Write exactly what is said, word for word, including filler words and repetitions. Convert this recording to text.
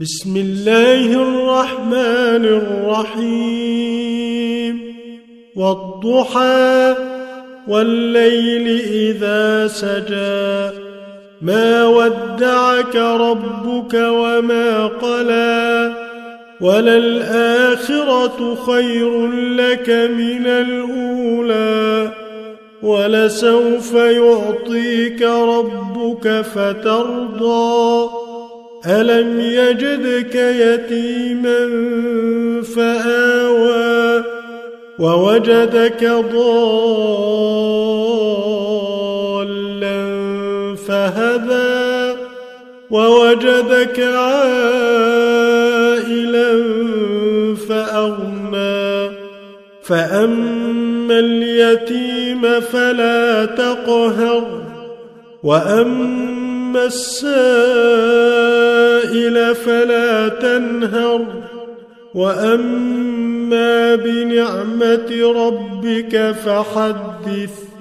بسم الله الرحمن الرحيم والضحى والليل إذا سجى ما ودعك ربك وما قلى وللآخرة خير لك من الأولى ولسوف يعطيك ربك فترضى ألم يجدك يتيما فآوى ووجدك ضالا فهدى ووجدك عائلا فأغنى فأما اليتيم فلا تقهر وأما السائل فلا تنهر وأما بنعمة ربك فحدث